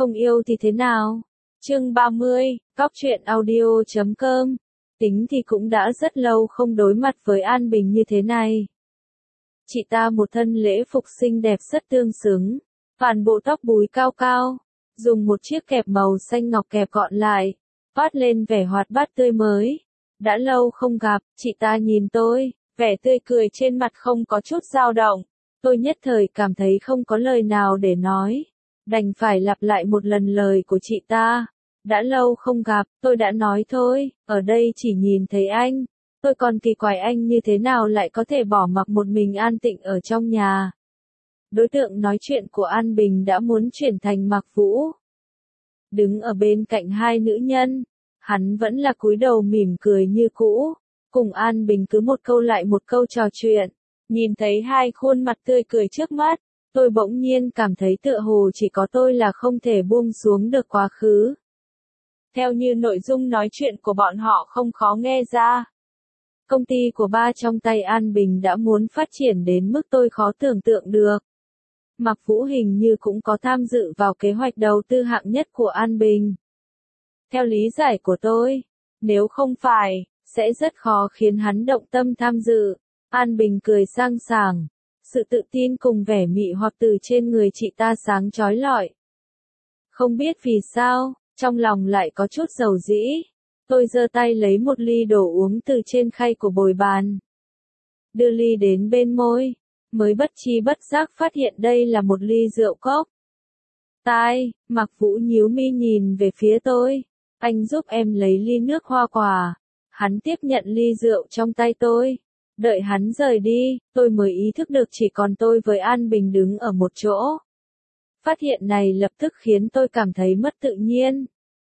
không yêu thì thế nào? Chương 30, Cóc truyện audio.com. Tính thì cũng đã rất lâu không đối mặt với An Bình như thế này. Chị ta một thân lễ phục xinh đẹp rất tương xứng, toàn bộ tóc búi cao cao, dùng một chiếc kẹp màu xanh ngọc kẹp gọn lại, toát lên vẻ hoạt bát tươi mới. Đã lâu không gặp, chị ta nhìn tôi, vẻ tươi cười trên mặt không có chút dao động. Tôi nhất thời cảm thấy không có lời nào để nói, đành phải lặp lại một lần lời của chị ta. Đã lâu không gặp, tôi đã nói thôi, ở đây chỉ nhìn thấy anh. Tôi còn kỳ quái anh như thế nào lại có thể bỏ mặc một mình An Tịnh ở trong nhà. Đối tượng nói chuyện của An Bình đã muốn chuyển thành Mạc Vũ. Đứng ở bên cạnh hai nữ nhân, hắn vẫn là cúi đầu mỉm cười như cũ, cùng An Bình cứ một câu lại một câu trò chuyện. Nhìn thấy hai khuôn mặt tươi cười trước mắt, tôi bỗng nhiên cảm thấy tựa hồ chỉ có tôi là không thể buông xuống được quá khứ. Theo như nội dung nói chuyện của bọn họ không khó nghe ra. Công ty của ba trong tay An Bình đã muốn phát triển đến mức tôi khó tưởng tượng được. Mạc Vũ hình như cũng có tham dự vào kế hoạch đầu tư hạng nhất của An Bình. Theo lý giải của tôi, nếu không phải, sẽ rất khó khiến hắn động tâm tham dự. An Bình cười sang sảng, sự tự tin cùng vẻ mị hoặc từ trên người chị ta sáng chói lọi. Không biết vì sao, trong lòng lại có chút dầu dĩ. Tôi giơ tay lấy một ly đồ uống từ trên khay của bồi bàn. Đưa ly đến bên môi, mới bất chi bất giác phát hiện đây là một ly rượu cốc. Mạc Vũ nhíu mi nhìn về phía tôi. Anh giúp em lấy ly nước hoa quả. Hắn tiếp nhận ly rượu trong tay tôi. Đợi hắn rời đi, tôi mới ý thức được chỉ còn tôi với An Bình đứng ở một chỗ. Phát hiện này lập tức khiến tôi cảm thấy mất tự nhiên.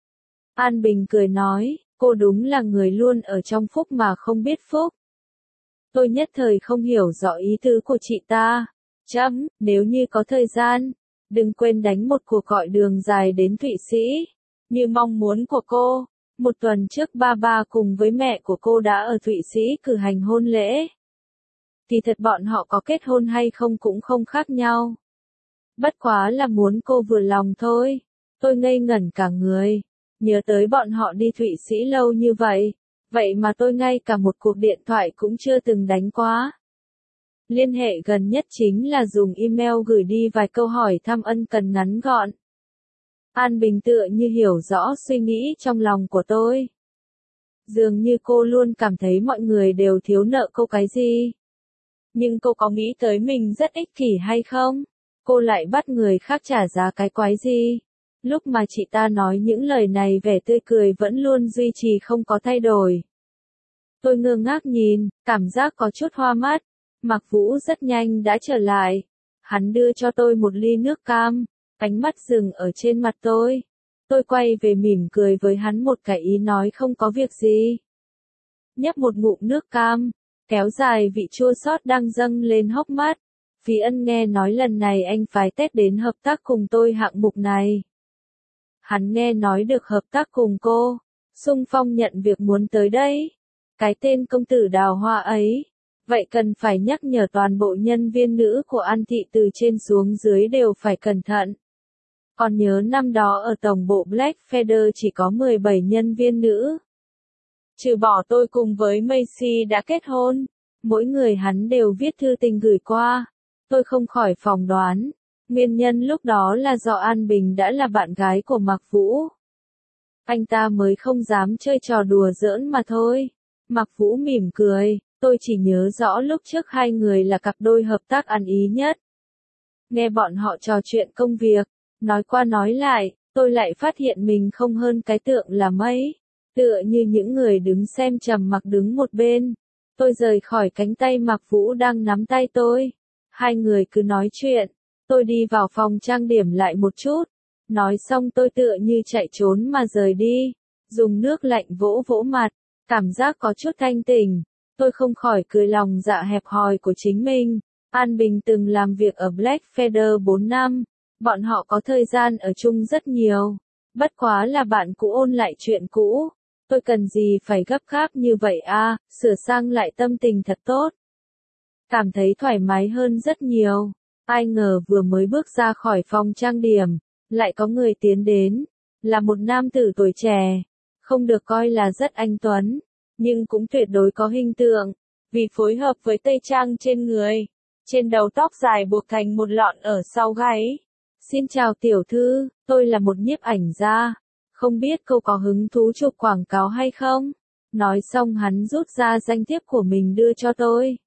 An Bình cười nói, cô đúng là người luôn ở trong phúc mà không biết phúc. Tôi nhất thời không hiểu rõ ý tứ của chị ta. Nếu như có thời gian, đừng quên đánh một cuộc gọi đường dài đến Thụy Sĩ. Như mong muốn của cô, một tuần trước ba cùng với mẹ của cô đã ở Thụy Sĩ cử hành hôn lễ. Thì thật bọn họ có kết hôn hay không cũng không khác nhau. Bất quá là muốn cô vừa lòng thôi. Tôi ngây ngẩn cả người. Nhớ tới bọn họ đi Thụy Sĩ lâu như vậy. Vậy mà tôi ngay cả một cuộc điện thoại cũng chưa từng đánh qua. Liên hệ gần nhất chính là dùng email gửi đi vài câu hỏi thăm ân cần ngắn gọn. An Bình tựa như hiểu rõ suy nghĩ trong lòng của tôi. Dường như cô luôn cảm thấy mọi người đều thiếu nợ cô cái gì. Nhưng cô có nghĩ tới mình rất ích kỷ hay không? Cô lại bắt người khác trả giá cái quái gì? Lúc mà chị ta nói những lời này vẻ tươi cười vẫn luôn duy trì không có thay đổi. Tôi ngơ ngác nhìn, cảm giác có chút hoa mắt. Mạc Vũ rất nhanh đã trở lại. Hắn đưa cho tôi một ly nước cam, ánh mắt dừng ở trên mặt tôi. Tôi quay về mỉm cười với hắn một cái ý nói không có việc gì. Nhấp một ngụm nước cam, kéo dài vị chua xót đang dâng lên hốc mắt. Phí Ân nghe nói lần này anh phái Tết đến hợp tác cùng tôi hạng mục này. Hắn nghe nói được hợp tác cùng cô, xung phong nhận việc muốn tới đây. Cái tên công tử Đào Hoa ấy, vậy cần phải nhắc nhở toàn bộ nhân viên nữ của An Thị từ trên xuống dưới đều phải cẩn thận. Còn nhớ năm đó ở tổng bộ Black Feather chỉ có 17 nhân viên nữ. Trừ bỏ tôi cùng với Macy đã kết hôn, mỗi người hắn đều viết thư tình gửi qua. Tôi không khỏi phỏng đoán, nguyên nhân lúc đó là do An Bình đã là bạn gái của Mạc Vũ. Anh ta mới không dám chơi trò đùa giỡn mà thôi. Mạc Vũ mỉm cười, tôi chỉ nhớ rõ lúc trước hai người là cặp đôi hợp tác ăn ý nhất. Nghe bọn họ trò chuyện công việc, nói qua nói lại, tôi lại phát hiện mình không hơn cái tượng là mấy. Tựa như những người đứng xem trầm mặc đứng một bên. Tôi rời khỏi cánh tay Mạc Vũ đang nắm tay tôi. Hai người cứ nói chuyện. Tôi đi vào phòng trang điểm lại một chút. Nói xong tôi tựa như chạy trốn mà rời đi. Dùng nước lạnh vỗ vỗ mặt. Cảm giác có chút thanh tỉnh. Tôi không khỏi cười lòng dạ hẹp hòi của chính mình. An Bình từng làm việc ở Black Feather 4 năm. Bọn họ có thời gian ở chung rất nhiều. Bất quá là bạn cũ ôn lại chuyện cũ. Tôi cần gì phải gấp gáp như vậy à, sửa sang lại tâm tình thật tốt. Cảm thấy thoải mái hơn rất nhiều. Ai ngờ vừa mới bước ra khỏi phòng trang điểm, Lại có người tiến đến, là một nam tử tuổi trẻ, không được coi là rất anh tuấn, nhưng cũng tuyệt đối có hình tượng, vì phối hợp với tây trang trên người, trên đầu tóc dài buộc thành một lọn ở sau gáy. Xin chào tiểu thư, tôi là một nhiếp ảnh gia, không biết cô có hứng thú chụp quảng cáo hay không? Nói xong hắn rút ra danh thiếp của mình đưa cho tôi.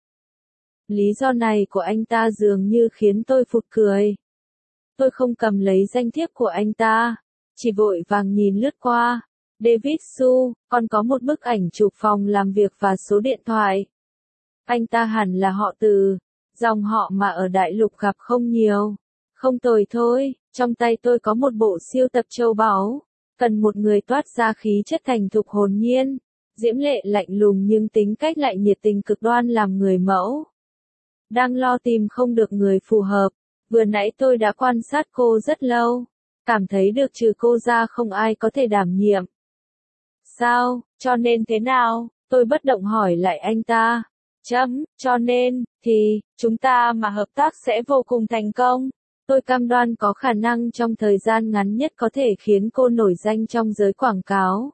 Lý do này của anh ta dường như khiến tôi phụt cười. Tôi không cầm lấy danh thiếp của anh ta, chỉ vội vàng nhìn lướt qua. David Su, còn có một bức ảnh chụp phòng làm việc và số điện thoại. Anh ta hẳn là họ Từ, dòng họ mà ở đại lục gặp không nhiều. Không tồi thôi, trong tay tôi có một bộ siêu tập châu báu, cần một người toát ra khí chất thành thục hồn nhiên, diễm lệ lạnh lùng nhưng tính cách lại nhiệt tình cực đoan làm người mẫu. Đang lo tìm không được người phù hợp, vừa nãy tôi đã quan sát cô rất lâu, cảm thấy được trừ cô ra không ai có thể đảm nhiệm. Sao, cho nên thế nào? Tôi bất động hỏi lại anh ta. Cho nên, thì, chúng ta mà hợp tác sẽ vô cùng thành công. Tôi cam đoan có khả năng trong thời gian ngắn nhất có thể khiến cô nổi danh trong giới quảng cáo.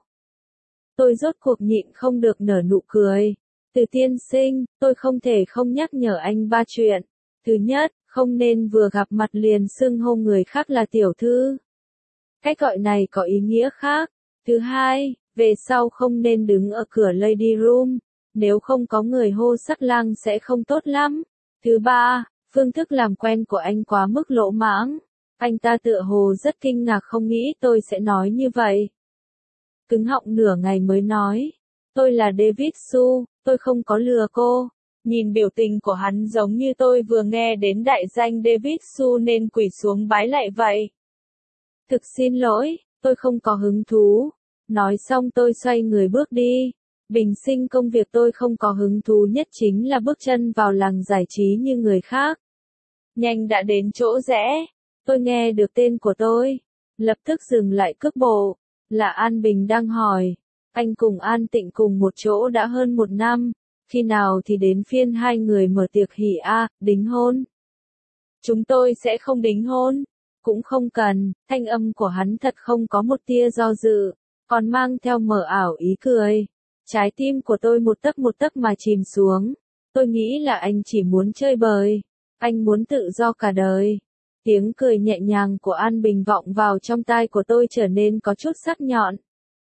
Tôi rốt cuộc nhịn không được nở nụ cười. Từ tiên sinh, tôi không thể không nhắc nhở anh ba chuyện. Thứ nhất, không nên vừa gặp mặt liền xưng hô người khác là tiểu thư. Cách gọi này có ý nghĩa khác. Thứ hai, về sau không nên đứng ở cửa lady room, nếu không có người hô sắc lang sẽ không tốt lắm. Thứ ba, phương thức làm quen của anh quá mức lỗ mãng. Anh ta tựa hồ rất kinh ngạc không nghĩ tôi sẽ nói như vậy. Cứng họng nửa ngày mới nói. Tôi là David Su, tôi không có lừa cô. Nhìn biểu tình của hắn giống như tôi vừa nghe đến đại danh David Su nên quỳ xuống bái lạy vậy. Thực xin lỗi, tôi không có hứng thú. Nói xong tôi xoay người bước đi. Bình sinh công việc tôi không có hứng thú nhất chính là bước chân vào làng giải trí như người khác. Nhanh đã đến chỗ rẽ. Tôi nghe được tên của tôi. Lập tức dừng lại cước bộ. Là An Bình đang hỏi. Anh cùng An Tịnh cùng một chỗ đã hơn 1 năm. Khi nào thì đến phiên hai người mở tiệc hỷ đính hôn? Chúng tôi sẽ không đính hôn. Cũng không cần. Thanh âm của hắn thật không có một tia do dự. Còn mang theo mờ ảo ý cười. Trái tim của tôi một tấc mà chìm xuống. Tôi nghĩ là anh chỉ muốn chơi bời. Anh muốn tự do cả đời. Tiếng cười nhẹ nhàng của An Bình vọng vào trong tai của tôi trở nên có chút sắc nhọn.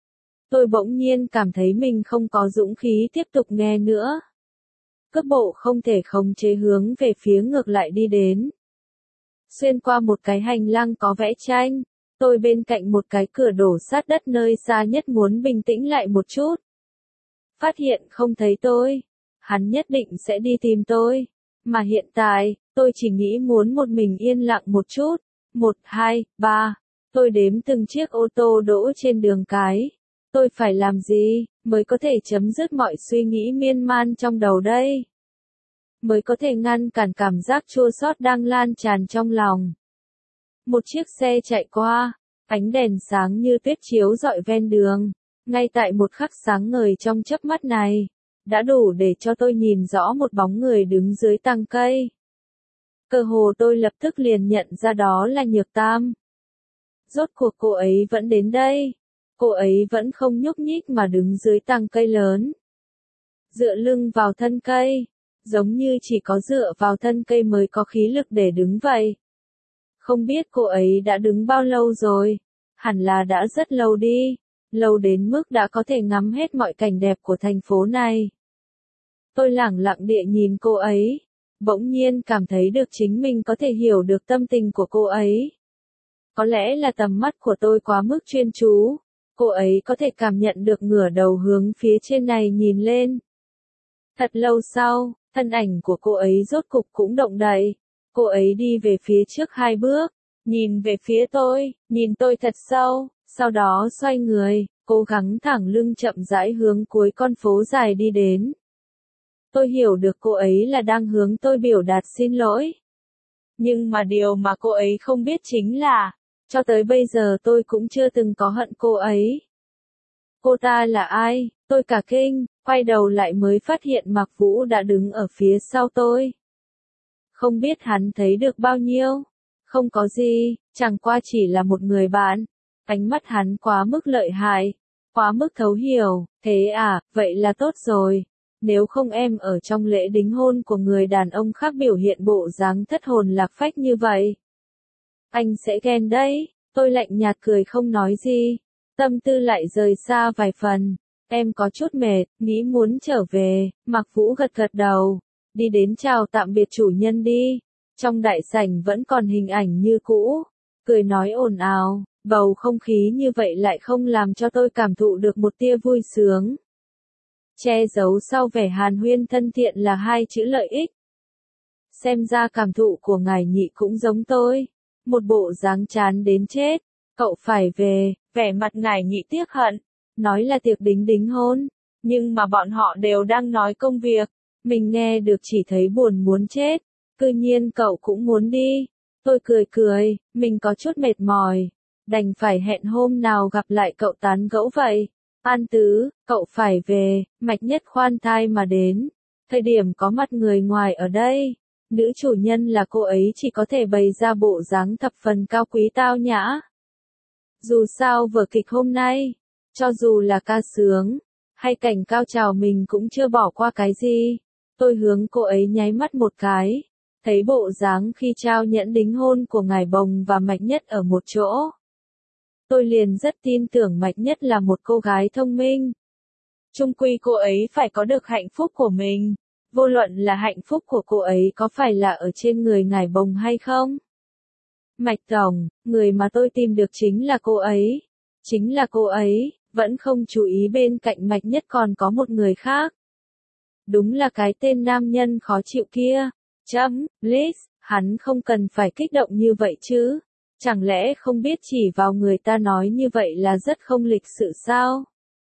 Tôi bỗng nhiên cảm thấy mình không có dũng khí tiếp tục nghe nữa. Cước bộ không thể khống chế hướng về phía ngược lại đi đến. Xuyên qua một cái hành lang có vẽ tranh, tôi bên cạnh một cái cửa đổ sát đất nơi xa nhất muốn bình tĩnh lại một chút. Phát hiện không thấy tôi, hắn nhất định sẽ đi tìm tôi. Mà hiện tại, tôi chỉ nghĩ muốn một mình yên lặng một chút. 1, 2, 3, tôi đếm từng chiếc ô tô đỗ trên đường cái. Tôi phải làm gì, mới có thể chấm dứt mọi suy nghĩ miên man trong đầu đây? Mới có thể ngăn cản cảm giác chua xót đang lan tràn trong lòng. Một chiếc xe chạy qua, ánh đèn sáng như tuyết chiếu rọi ven đường. Ngay tại một khắc sáng ngời trong chớp mắt này, đã đủ để cho tôi nhìn rõ một bóng người đứng dưới tàng cây. Cơ hồ tôi lập tức liền nhận ra đó là Nhược Tam. Rốt cuộc cô ấy vẫn đến đây. Cô ấy vẫn không nhúc nhích mà đứng dưới tàng cây lớn. Dựa lưng vào thân cây, giống như chỉ có dựa vào thân cây mới có khí lực để đứng vậy. Không biết cô ấy đã đứng bao lâu rồi, hẳn là đã rất lâu đi, lâu đến mức đã có thể ngắm hết mọi cảnh đẹp của thành phố này. Tôi lẳng lặng địa nhìn cô ấy, bỗng nhiên cảm thấy được chính mình có thể hiểu được tâm tình của cô ấy. Có lẽ là tầm mắt của tôi quá mức chuyên chú. Cô ấy có thể cảm nhận được ngửa đầu hướng phía trên này nhìn lên. Thật lâu sau, thân ảnh của cô ấy rốt cục cũng động đậy. Cô ấy đi về phía trước 2 bước, nhìn về phía tôi, nhìn tôi thật sâu, sau đó xoay người, cố gắng thẳng lưng chậm rãi hướng cuối con phố dài đi đến. Tôi hiểu được cô ấy là đang hướng tôi biểu đạt xin lỗi. Nhưng mà điều mà cô ấy không biết chính là, cho tới bây giờ tôi cũng chưa từng có hận cô ấy. Cô ta là ai? Tôi cả kinh, quay đầu lại mới phát hiện Mạc Vũ đã đứng ở phía sau tôi. Không biết hắn thấy được bao nhiêu. Không có gì, chẳng qua chỉ là một người bạn. Ánh mắt hắn quá mức lợi hại, quá mức thấu hiểu, thế à, vậy là tốt rồi. Nếu không em ở trong lễ đính hôn của người đàn ông khác biểu hiện bộ dáng thất hồn lạc phách như vậy. Anh sẽ ghen đấy, tôi lạnh nhạt cười không nói gì. Tâm tư lại rời xa vài phần. Em có chút mệt, nghĩ muốn trở về, Mạc Vũ gật gật đầu. Đi đến chào tạm biệt chủ nhân đi. Trong đại sảnh vẫn còn hình ảnh như cũ. Cười nói ồn ào, bầu không khí như vậy lại không làm cho tôi cảm thụ được một tia vui sướng. Che giấu sau vẻ hàn huyên thân thiện là hai chữ lợi ích. Xem ra cảm thụ của ngài nhị cũng giống tôi. Một bộ dáng chán đến chết. Cậu phải về, vẻ mặt ngài nhị tiếc hận. Nói là tiệc đính hôn. Nhưng mà bọn họ đều đang nói công việc. Mình nghe được chỉ thấy buồn muốn chết. Cư nhiên cậu cũng muốn đi. Tôi cười, mình có chút mệt mỏi. Đành phải hẹn hôm nào gặp lại cậu tán gẫu vậy. An Tứ, cậu phải về, Mạch Nhất khoan thai mà đến. Thời điểm có mặt người ngoài ở đây. Nữ chủ nhân là cô ấy chỉ có thể bày ra bộ dáng thập phần cao quý tao nhã. Dù sao vở kịch hôm nay, cho dù là ca sướng, hay cảnh cao trào mình cũng chưa bỏ qua cái gì. Tôi hướng cô ấy nháy mắt một cái, thấy bộ dáng khi trao nhẫn đính hôn của ngài Bồng và Mạch Nhất ở một chỗ. Tôi liền rất tin tưởng Mạch Nhất là một cô gái thông minh. Chung quy cô ấy phải có được hạnh phúc của mình. Vô luận là hạnh phúc của cô ấy có phải là ở trên người ngài Bồng hay không? Mạch Tổng, người mà tôi tìm được chính là cô ấy. Chính là cô ấy, vẫn không chú ý bên cạnh Mạch Nhất còn có một người khác. Đúng là cái tên nam nhân khó chịu kia. Liz, hắn không cần phải kích động như vậy chứ. Chẳng lẽ không biết chỉ vào người ta nói như vậy là rất không lịch sự sao?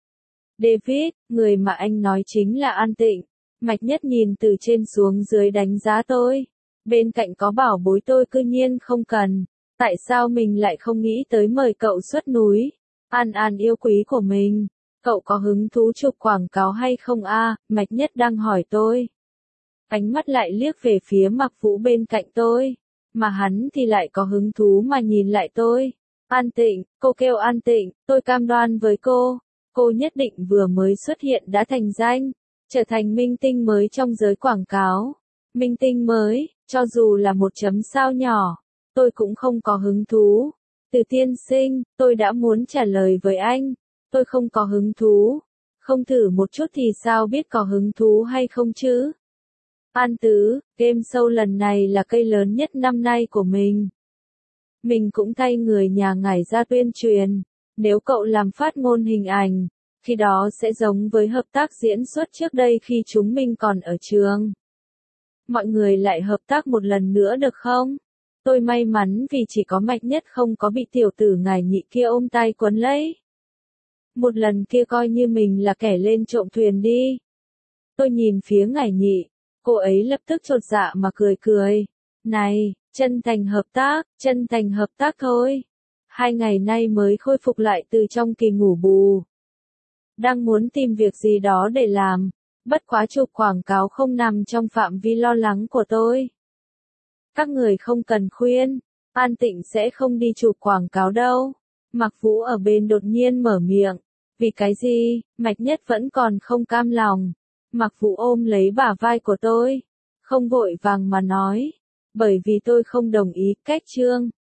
David, người mà anh nói chính là An Tịnh. Mạch Nhất nhìn từ trên xuống dưới đánh giá tôi. Bên cạnh có bảo bối tôi cư nhiên không cần. Tại sao mình lại không nghĩ tới mời cậu xuất núi? An An yêu quý của mình. Cậu có hứng thú chụp quảng cáo hay không a? Mạch Nhất đang hỏi tôi. Ánh mắt lại liếc về phía Mạc Vũ bên cạnh tôi. Mà hắn thì lại có hứng thú mà nhìn lại tôi. An Tịnh, cô kêu An Tịnh, tôi cam đoan với cô nhất định vừa mới xuất hiện đã thành danh, trở thành minh tinh mới trong giới quảng cáo. Minh tinh mới, cho dù là một chấm sao nhỏ, tôi cũng không có hứng thú. Từ tiên sinh, tôi đã muốn trả lời với anh, tôi không có hứng thú. Không thử một chút thì sao biết có hứng thú hay không chứ? An Tứ, game show lần này là cây lớn nhất năm nay của mình. Mình cũng thay người nhà ngài ra tuyên truyền. Nếu cậu làm phát ngôn hình ảnh, khi đó sẽ giống với hợp tác diễn xuất trước đây khi chúng mình còn ở trường. Mọi người lại hợp tác một lần nữa được không? Tôi may mắn vì chỉ có Mạch Nhất không có bị tiểu tử ngài nhị kia ôm tay quấn lấy. Một lần kia coi như mình là kẻ lên trộm thuyền đi. Tôi nhìn phía ngài nhị, cô ấy lập tức chột dạ mà cười. Này, chân thành hợp tác thôi. 2 ngày nay mới khôi phục lại từ trong kỳ ngủ bù. Đang muốn tìm việc gì đó để làm, bất quá chụp quảng cáo không nằm trong phạm vi lo lắng của tôi. Các người không cần khuyên, An Tịnh sẽ không đi chụp quảng cáo đâu. Mạc Vũ ở bên đột nhiên mở miệng. Vì cái gì? Mạch Nhất vẫn còn không cam lòng. Mạc Vũ ôm lấy bả vai của tôi, không vội vàng mà nói. Bởi vì tôi không đồng ý cách Trương